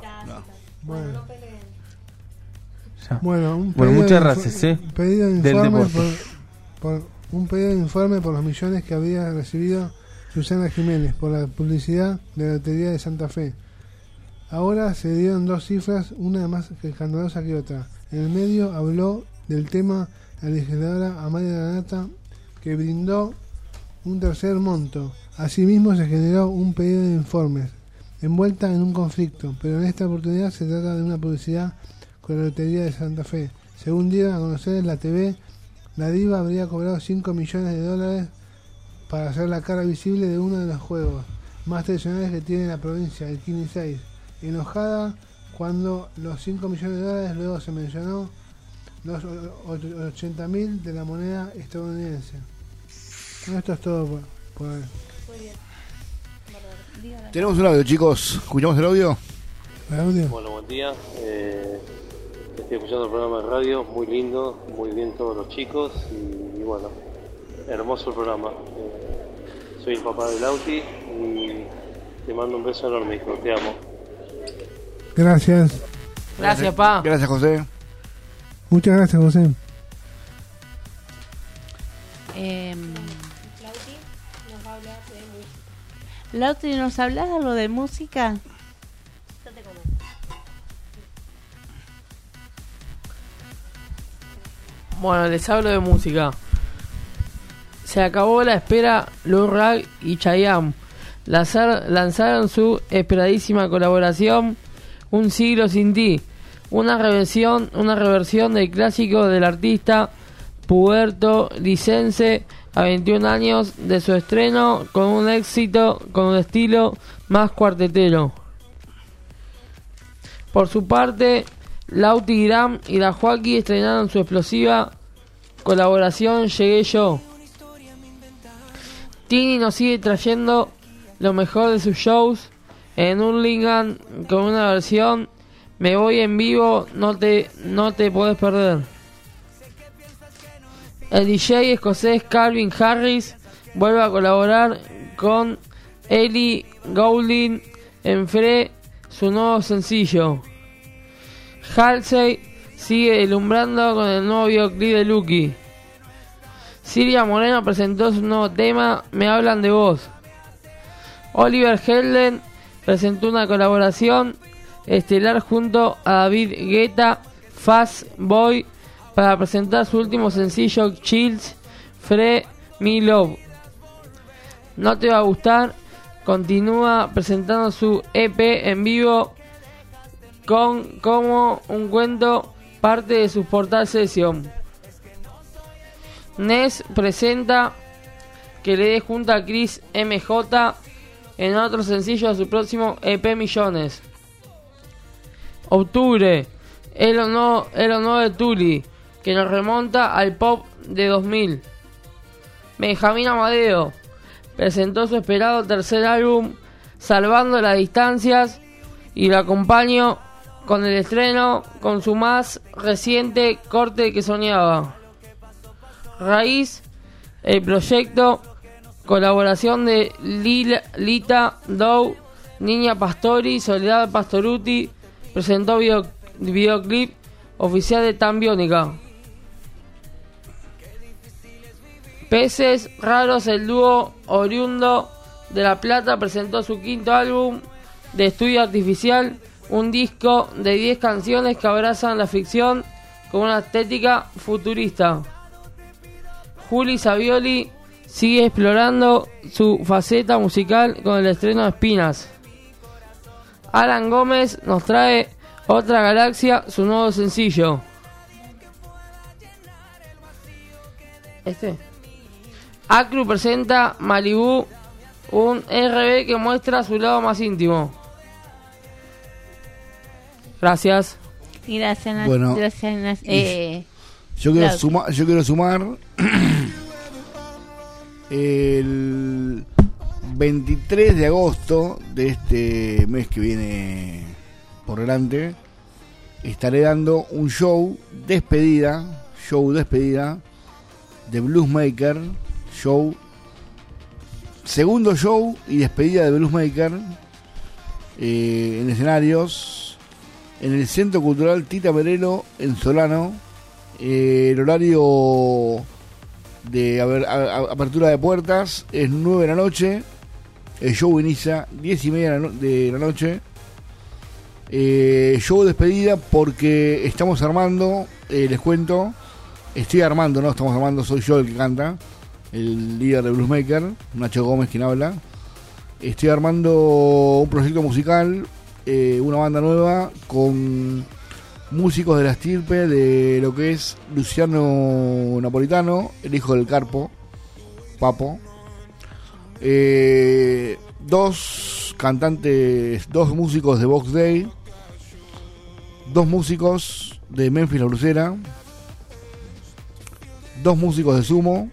Bueno, muchas gracias. Pedido de del informe deporte. un pedido de informe por los millones que había recibido Susana Jiménez por la publicidad de la Lotería de Santa Fe. Ahora se dieron dos cifras, una más escandalosa que otra. En el medio habló del tema la legisladora Amalia Lanata, que brindó un tercer monto. Asimismo se generó un pedido de informes, envuelta en un conflicto, pero en esta oportunidad se trata de una publicidad con la Lotería de Santa Fe. Según dieron a conocer en la TV, la diva habría cobrado $5 millones para hacer la cara visible de uno de los juegos más tradicionales que tiene la provincia, el Kini 6. Enojada cuando los $5 millones luego se mencionó los 80.000 de la moneda estadounidense. Bueno, esto es todo por hoy. Muy bien. Tenemos un audio, chicos. ¿Escuchamos el audio? Bueno, buen día. Estoy escuchando el programa de radio, muy lindo, muy bien todos los chicos y bueno, hermoso el programa. Soy el papá de Lauti y te mando un beso enorme, hijo, te amo. Gracias. Gracias, pa. Gracias, José. Muchas gracias, José. Lauti, ¿nos hablas algo de música? Bueno, les hablo de música. Se acabó la espera. Lou Reed y Chayanne lanzaron su esperadísima colaboración Un siglo sin ti, una reversión del clásico del artista puertorricense a 21 años de su estreno, con un éxito, con un estilo más cuartetero. Por su parte, Lauti Gram y la Joaquí estrenaron su explosiva colaboración Llegué Yo. Tini nos sigue trayendo lo mejor de sus shows en Hurlingham con una versión Me Voy en Vivo, no te podés perder. El DJ escocés Calvin Harris vuelve a colaborar con Ellie Goulding en Free, su nuevo sencillo. Halsey sigue ilumbrando con el nuevo videoclip de Lucky. Silvia Moreno presentó su nuevo tema Me Hablan de Vos. Oliver Helden presentó una colaboración estelar junto a David Guetta, Fast Boy, para presentar su último sencillo Chills, Free Me Love. No te va a gustar, continúa presentando su EP en vivo con como un cuento, parte de su portal sesión. Ness presenta que le dé junto a Chris MJ en otro sencillo de su próximo EP Millones. Octubre, el honor de Tuli, que nos remonta al pop de 2000. Benjamín Amadeo presentó su esperado tercer álbum Salvando las Distancias y lo acompañó con el estreno con su más reciente Corte que Soñaba. Raíz, el proyecto, colaboración de Lita Dow, Niña Pastori, Soledad Pastoruti, presentó videoclip oficial de Tan Biónica. Peces Raros, el dúo oriundo de La Plata, presentó su quinto álbum de estudio artificial, un disco de 10 canciones que abrazan la ficción con una estética futurista. Juli Savioli sigue explorando su faceta musical con el estreno de Espinas. Alan Gómez nos trae Otra Galaxia, su nuevo sencillo. Acru presenta Malibu, un RB que muestra su lado más íntimo. Gracias. Gracias. Bueno, gracias. Yo quiero sumar el 23 de agosto de este mes que viene por delante. Estaré dando un show despedida de Bluesmaker, segundo show y despedida de Bluesmaker en escenarios en el Centro Cultural Tita Merelo en Solano. El horario de apertura de puertas es 9 de la noche. El show inicia 10:30 de la noche. Show despedida porque estamos armando, les cuento, estamos armando, soy yo el que canta. el líder de Bluesmaker, Nacho Gómez quien habla. Estoy armando un proyecto musical, una banda nueva con músicos de la estirpe de lo que es Luciano Napolitano, el hijo del Carpo, Papo. 2 cantantes, 2 músicos de Box Day, 2 músicos de Memphis La Blusera, 2 músicos de Sumo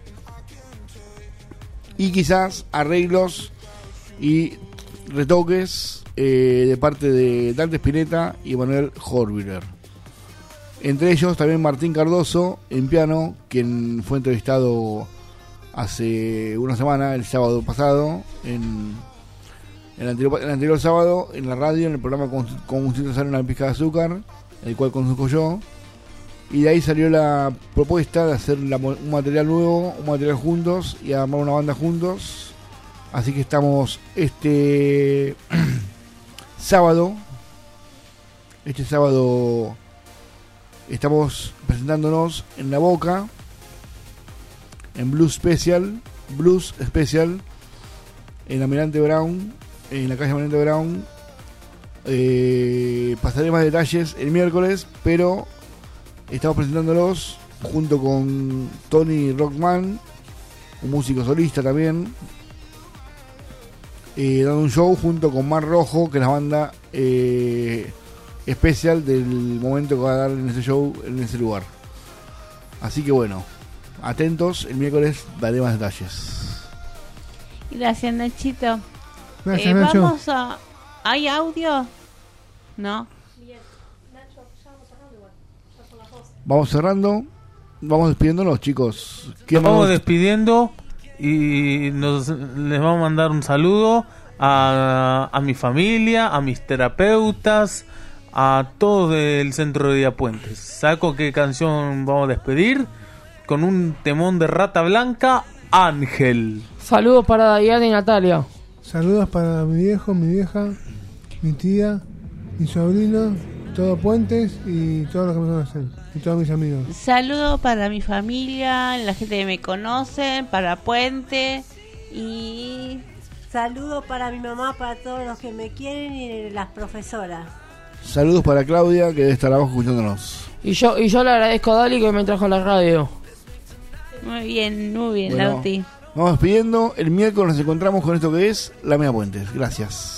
y quizás arreglos y retoques de parte de Dante Spinetta y Manuel Horviller. Entre ellos también Martín Cardoso en piano, quien fue entrevistado hace una semana, el sábado pasado, en el anterior sábado, en la radio, en el programa Con un sale una pizca de azúcar, el cual conduzco yo. Y de ahí salió la propuesta de hacer un material nuevo, un material juntos y armar una banda juntos. Así que estamos este sábado estamos presentándonos en La Boca, en Blues Special, en Almirante Brown, en la calle Almirante Brown. Pasaré más detalles el miércoles, pero estamos presentándolos junto con Tony Rockman, un músico solista también, dando un show junto con Mar Rojo, que es la banda especial del momento que va a dar en ese show, en ese lugar. Así que bueno, atentos, el miércoles daré más detalles. Gracias, Nachito. Gracias, Nacho. Vamos a... ¿Hay audio? ¿No? Vamos cerrando, vamos despidiéndonos, chicos. Nos vamos despidiendo y les vamos a mandar un saludo a mi familia, a mis terapeutas, a todos del centro de Día Puentes. ¿Saco qué canción vamos a despedir? Con un temón de Rata Blanca, Ángel. Saludos para Diana y Natalia. Saludos para mi viejo, mi vieja, mi tía, mi sobrino, todo Puentes y todos los que me conocen, y todos mis amigos. Saludos para mi familia, la gente que me conoce, para Puente y saludos para mi mamá, para todos los que me quieren y las profesoras. Saludos para Claudia, que debe estar abajo escuchándonos. Y yo le agradezco a Dali que me trajo a la radio. Muy bien, bueno, Lauti. Vamos despidiendo. El miércoles nos encontramos con esto que es La Media Puentes. Gracias.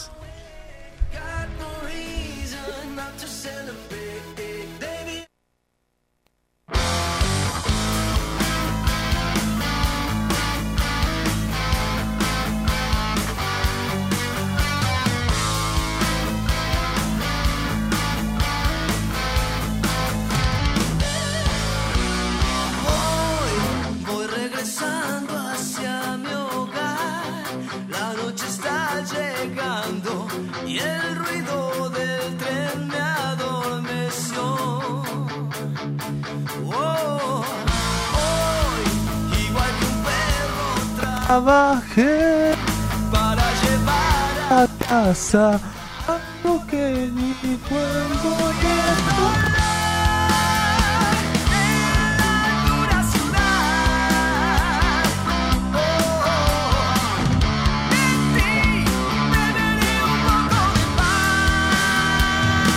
Trabajé para llevar a casa algo que ni puedo recordar. En la dura ciudad, en ti beberé un poco de paz.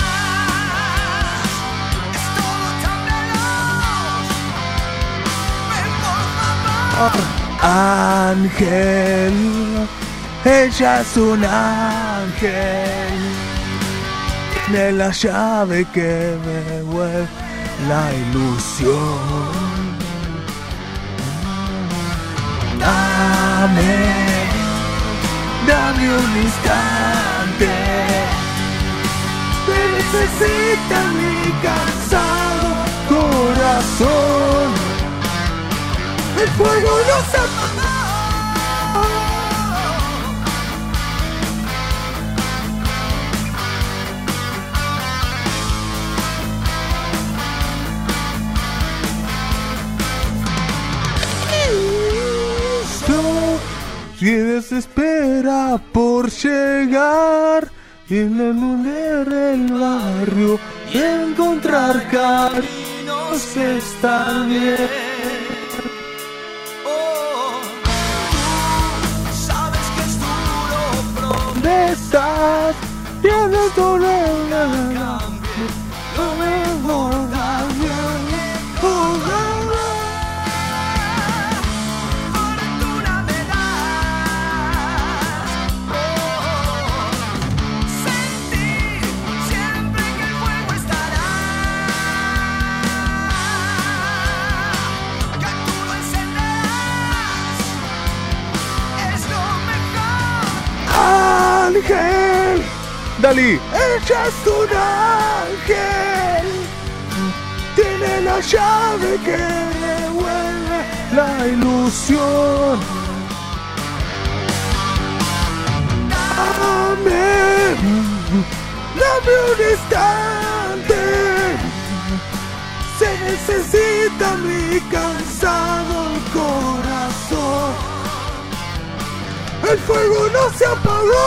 Es todo tan veloz, ven por favor. Ángel, ella es un ángel, tiene la llave que me vuelve la ilusión. Dame un instante, te necesita mi cansado corazón. El fuego no se apagó. Si desespera por llegar y en la luna del barrio y encontrar caminos que están bien. Oh, estás? Tienes tu regla. No me mordas bien. Fortuna me das. Sentir siempre que el fuego estará. Que tú lo encenderás. Es lo mejor. Ángel, Dalí, ella es un ángel. Tiene la llave que devuelve la ilusión. Amén. Dame un instante. Se necesita mi cansado corazón. El fuego no se apagó.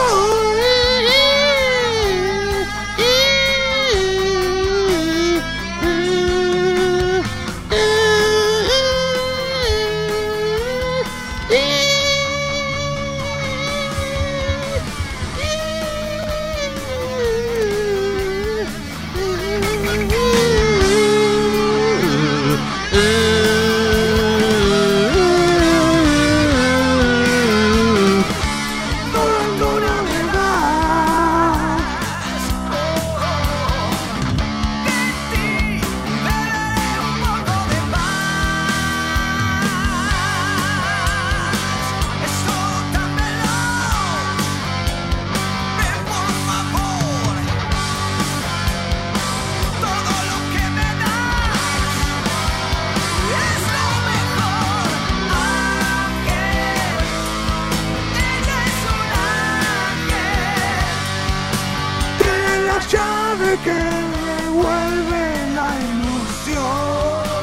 Que devuelve la ilusión.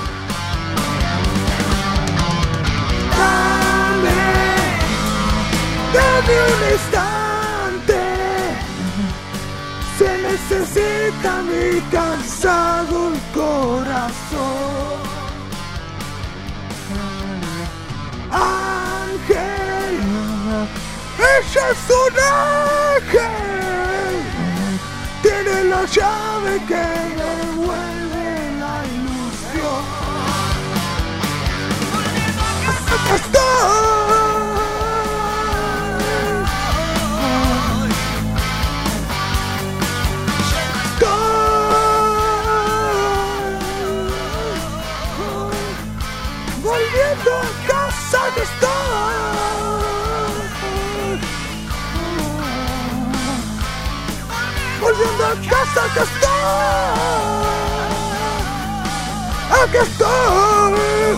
Dame un instante. Se necesita mi cansado corazón. Ángel, ella es un ángel. Tiene la llave que devuelve la ilusión. Acá estoy. Volviendo a casa que estoy. Volviendo a casa que estoy. Aquí estoy.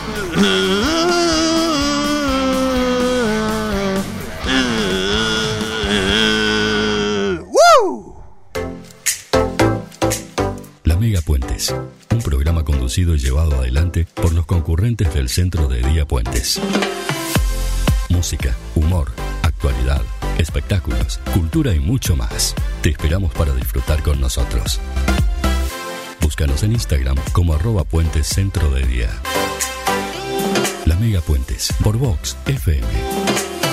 La Mega Puentes, un programa conducido y llevado adelante por los concurrentes del Centro de Día Puentes. Música, humor, actualidad, espectáculos, cultura y mucho más. Te esperamos para disfrutar con nosotros. Búscanos en Instagram como @Puentes Centro de Día. La Mega Puentes por Vox FM.